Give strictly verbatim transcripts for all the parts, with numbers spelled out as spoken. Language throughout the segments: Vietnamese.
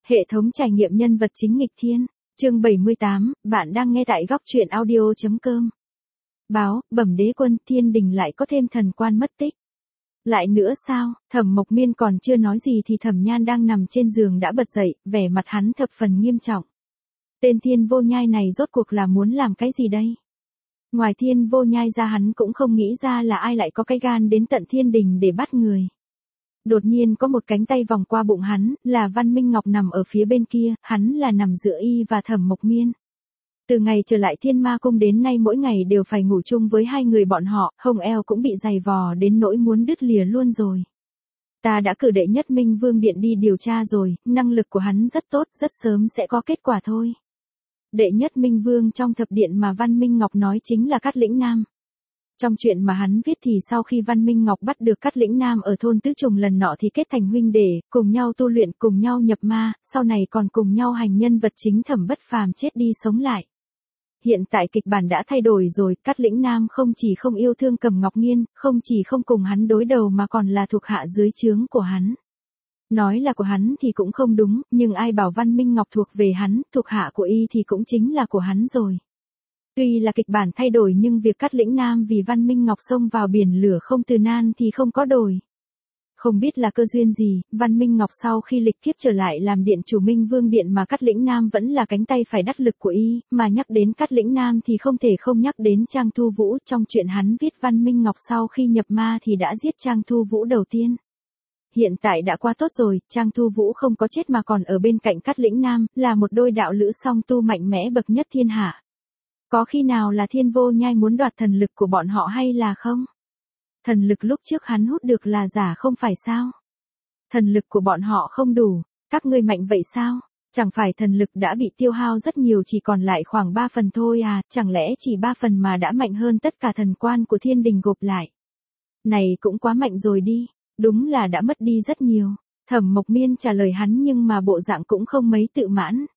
Hệ thống trải nghiệm nhân vật chính nghịch thiên. Chương bảy mươi tám, bạn đang nghe tại góc truyện audio chấm com. Báo, bẩm đế quân, thiên đình lại có thêm thần quan mất tích. Lại nữa sao? Thẩm Mộc Miên còn chưa nói gì thì Thẩm Nhan đang nằm trên giường đã bật dậy, vẻ mặt hắn thập phần nghiêm trọng. Tên Thiên Vô Nhai này rốt cuộc là muốn làm cái gì đây? Ngoài Thiên Vô Nhai ra hắn cũng không nghĩ ra là ai lại có cái gan đến tận thiên đình để bắt người. Đột nhiên có một cánh tay vòng qua bụng hắn, là Văn Minh Ngọc nằm ở phía bên kia, hắn là nằm giữa y và Thẩm Mộc Miên. Từ ngày trở lại Thiên Ma Cung đến nay mỗi ngày đều phải ngủ chung với hai người bọn họ, hông eo cũng bị dày vò đến nỗi muốn đứt lìa luôn rồi. Ta đã cử đệ nhất Minh Vương Điện đi điều tra rồi, năng lực của hắn rất tốt, rất sớm sẽ có kết quả thôi. Đệ nhất Minh Vương trong thập điện mà Văn Minh Ngọc nói chính là Cát Lĩnh Nam. Trong chuyện mà hắn viết thì sau khi Văn Minh Ngọc bắt được Cát Lĩnh Nam ở thôn Tứ Trùng lần nọ thì kết thành huynh đệ, cùng nhau tu luyện, cùng nhau nhập ma, sau này còn cùng nhau hành nhân vật chính Thẩm Bất Phàm chết đi sống lại. Hiện tại kịch bản đã thay đổi rồi, Cát Lĩnh Nam không chỉ không yêu thương Cầm Ngọc Nghiên, không chỉ không cùng hắn đối đầu mà còn là thuộc hạ dưới trướng của hắn. Nói là của hắn thì cũng không đúng, nhưng ai bảo Văn Minh Ngọc thuộc về hắn, thuộc hạ của y thì cũng chính là của hắn rồi. Tuy là kịch bản thay đổi nhưng việc Cát Lĩnh Nam vì Văn Minh Ngọc xông vào biển lửa không từ nan thì không có đổi. Không biết là cơ duyên gì, Văn Minh Ngọc sau khi lịch kiếp trở lại làm điện chủ Minh Vương Điện mà Cát Lĩnh Nam vẫn là cánh tay phải đắc lực của y, mà nhắc đến Cát Lĩnh Nam thì không thể không nhắc đến Trang Thu Vũ. Trong chuyện hắn viết Văn Minh Ngọc sau khi nhập ma thì đã giết Trang Thu Vũ đầu tiên. Hiện tại đã qua tốt rồi, Trang Thu Vũ không có chết mà còn ở bên cạnh Cát Lĩnh Nam, là một đôi đạo lữ song tu mạnh mẽ bậc nhất thiên hạ. Có khi nào là Thiên Vô Nhai muốn đoạt thần lực của bọn họ hay là không? Thần lực lúc trước hắn hút được là giả không phải sao? Thần lực của bọn họ không đủ, các ngươi mạnh vậy sao? Chẳng phải thần lực đã bị tiêu hao rất nhiều chỉ còn lại khoảng ba phần thôi à, chẳng lẽ chỉ ba phần mà đã mạnh hơn tất cả thần quan của thiên đình gộp lại? Này cũng quá mạnh rồi đi, đúng là đã mất đi rất nhiều. Thẩm Mộc Miên trả lời hắn nhưng mà bộ dạng cũng không mấy tự mãn.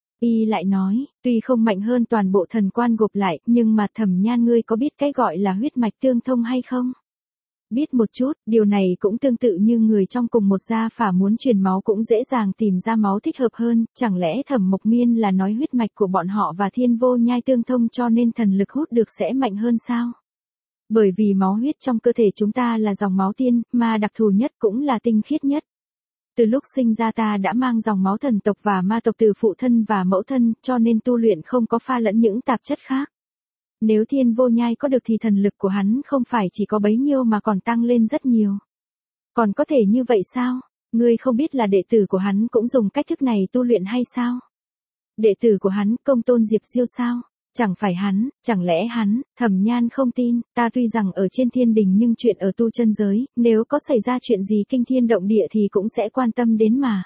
Y lại nói, tuy không mạnh hơn toàn bộ thần quan gộp lại, nhưng mà Thẩm Nhan ngươi có biết cái gọi là huyết mạch tương thông hay không? Biết một chút, điều này cũng tương tự như người trong cùng một gia phả muốn truyền máu cũng dễ dàng tìm ra máu thích hợp hơn, chẳng lẽ Thẩm Mộc Miên là nói huyết mạch của bọn họ và Thiên Vô Nhai tương thông cho nên thần lực hút được sẽ mạnh hơn sao? Bởi vì máu huyết trong cơ thể chúng ta là dòng máu tiên, mà đặc thù nhất cũng là tinh khiết nhất. Từ lúc sinh ra ta đã mang dòng máu thần tộc và ma tộc từ phụ thân và mẫu thân, cho nên tu luyện không có pha lẫn những tạp chất khác. Nếu Thiên Vô Nhai có được thì thần lực của hắn không phải chỉ có bấy nhiêu mà còn tăng lên rất nhiều. Còn có thể như vậy sao? Ngươi không biết là đệ tử của hắn cũng dùng cách thức này tu luyện hay sao? Đệ tử của hắn, Công Tôn Diệp Diêu sao? Chẳng phải hắn, chẳng lẽ hắn? Thẩm Nhan không tin, ta tuy rằng ở trên thiên đình nhưng chuyện ở tu chân giới, nếu có xảy ra chuyện gì kinh thiên động địa thì cũng sẽ quan tâm đến mà.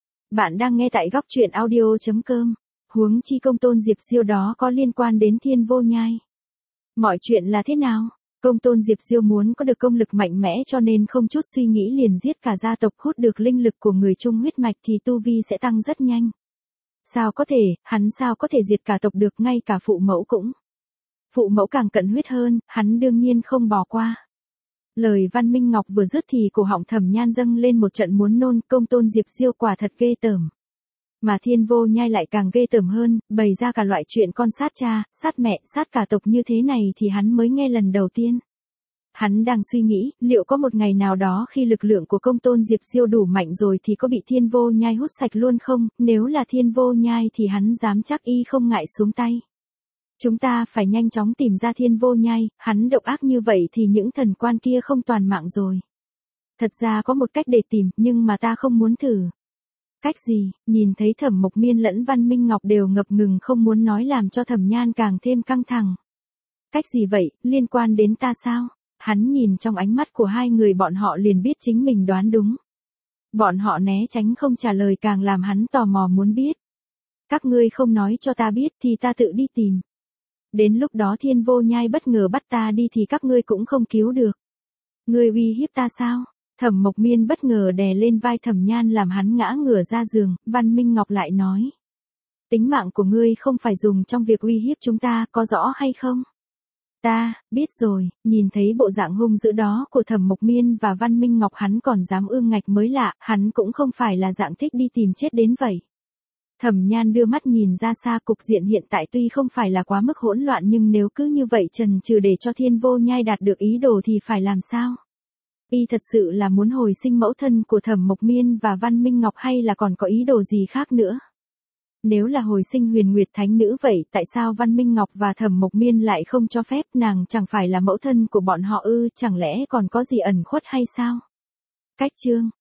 Bạn đang nghe tại góc truyện audio chấm com. Huống chi Công Tôn Diệp Diêu đó có liên quan đến Thiên Vô Nhai. Mọi chuyện là thế nào? Công Tôn Diệp Diêu muốn có được công lực mạnh mẽ cho nên không chút suy nghĩ liền giết cả gia tộc, hút được linh lực của người chung huyết mạch thì tu vi sẽ tăng rất nhanh. Sao có thể, hắn sao có thể diệt cả tộc được, ngay cả phụ mẫu cũng. Phụ mẫu càng cận huyết hơn, hắn đương nhiên không bỏ qua. Lời Văn Minh Ngọc vừa dứt thì cổ họng Thẩm Nhan dâng lên một trận muốn nôn, Công Tôn Diệp Diêu quả thật ghê tởm. Mà Thiên Vô Nhai lại càng ghê tởm hơn, bày ra cả loại chuyện con sát cha, sát mẹ, sát cả tộc như thế này thì hắn mới nghe lần đầu tiên. Hắn đang suy nghĩ, liệu có một ngày nào đó khi lực lượng của Công Tôn Diệp Diêu đủ mạnh rồi thì có bị Thiên Vô Nhai hút sạch luôn không? Nếu là Thiên Vô Nhai thì hắn dám chắc y không ngại xuống tay. Chúng ta phải nhanh chóng tìm ra Thiên Vô Nhai, hắn độc ác như vậy thì những thần quan kia không toàn mạng rồi. Thật ra có một cách để tìm, nhưng mà ta không muốn thử. Cách gì? Nhìn thấy Thẩm Mộc Miên lẫn Văn Minh Ngọc đều ngập ngừng không muốn nói làm cho Thẩm Nhan càng thêm căng thẳng. Cách gì vậy, liên quan đến ta sao? Hắn nhìn trong ánh mắt của hai người bọn họ liền biết chính mình đoán đúng. Bọn họ né tránh không trả lời càng làm hắn tò mò muốn biết. Các ngươi không nói cho ta biết thì ta tự đi tìm. Đến lúc đó Thiên Vô Nhai bất ngờ bắt ta đi thì các ngươi cũng không cứu được. Ngươi uy hiếp ta sao? Thẩm Mộc Miên bất ngờ đè lên vai Thẩm Nhan làm hắn ngã ngửa ra giường, Văn Minh Ngọc lại nói. Tính mạng của ngươi không phải dùng trong việc uy hiếp chúng ta, có rõ hay không? Ta, biết rồi, nhìn thấy bộ dạng hung dữ đó của Thẩm Mộc Miên và Văn Minh Ngọc hắn còn dám ương ngạch mới lạ, hắn cũng không phải là dạng thích đi tìm chết đến vậy. Thẩm Nhan đưa mắt nhìn ra xa, cục diện hiện tại tuy không phải là quá mức hỗn loạn nhưng nếu cứ như vậy trần trừ để cho Thiên Vô Nhai đạt được ý đồ thì phải làm sao? Y thật sự là muốn hồi sinh mẫu thân của Thẩm Mộc Miên và Văn Minh Ngọc hay là còn có ý đồ gì khác nữa? Nếu là hồi sinh Huyền Nguyệt Thánh Nữ vậy tại sao Văn Minh Ngọc và Thẩm Mộc Miên lại không cho phép, nàng chẳng phải là mẫu thân của bọn họ ư, chẳng lẽ còn có gì ẩn khuất hay sao? Cách chương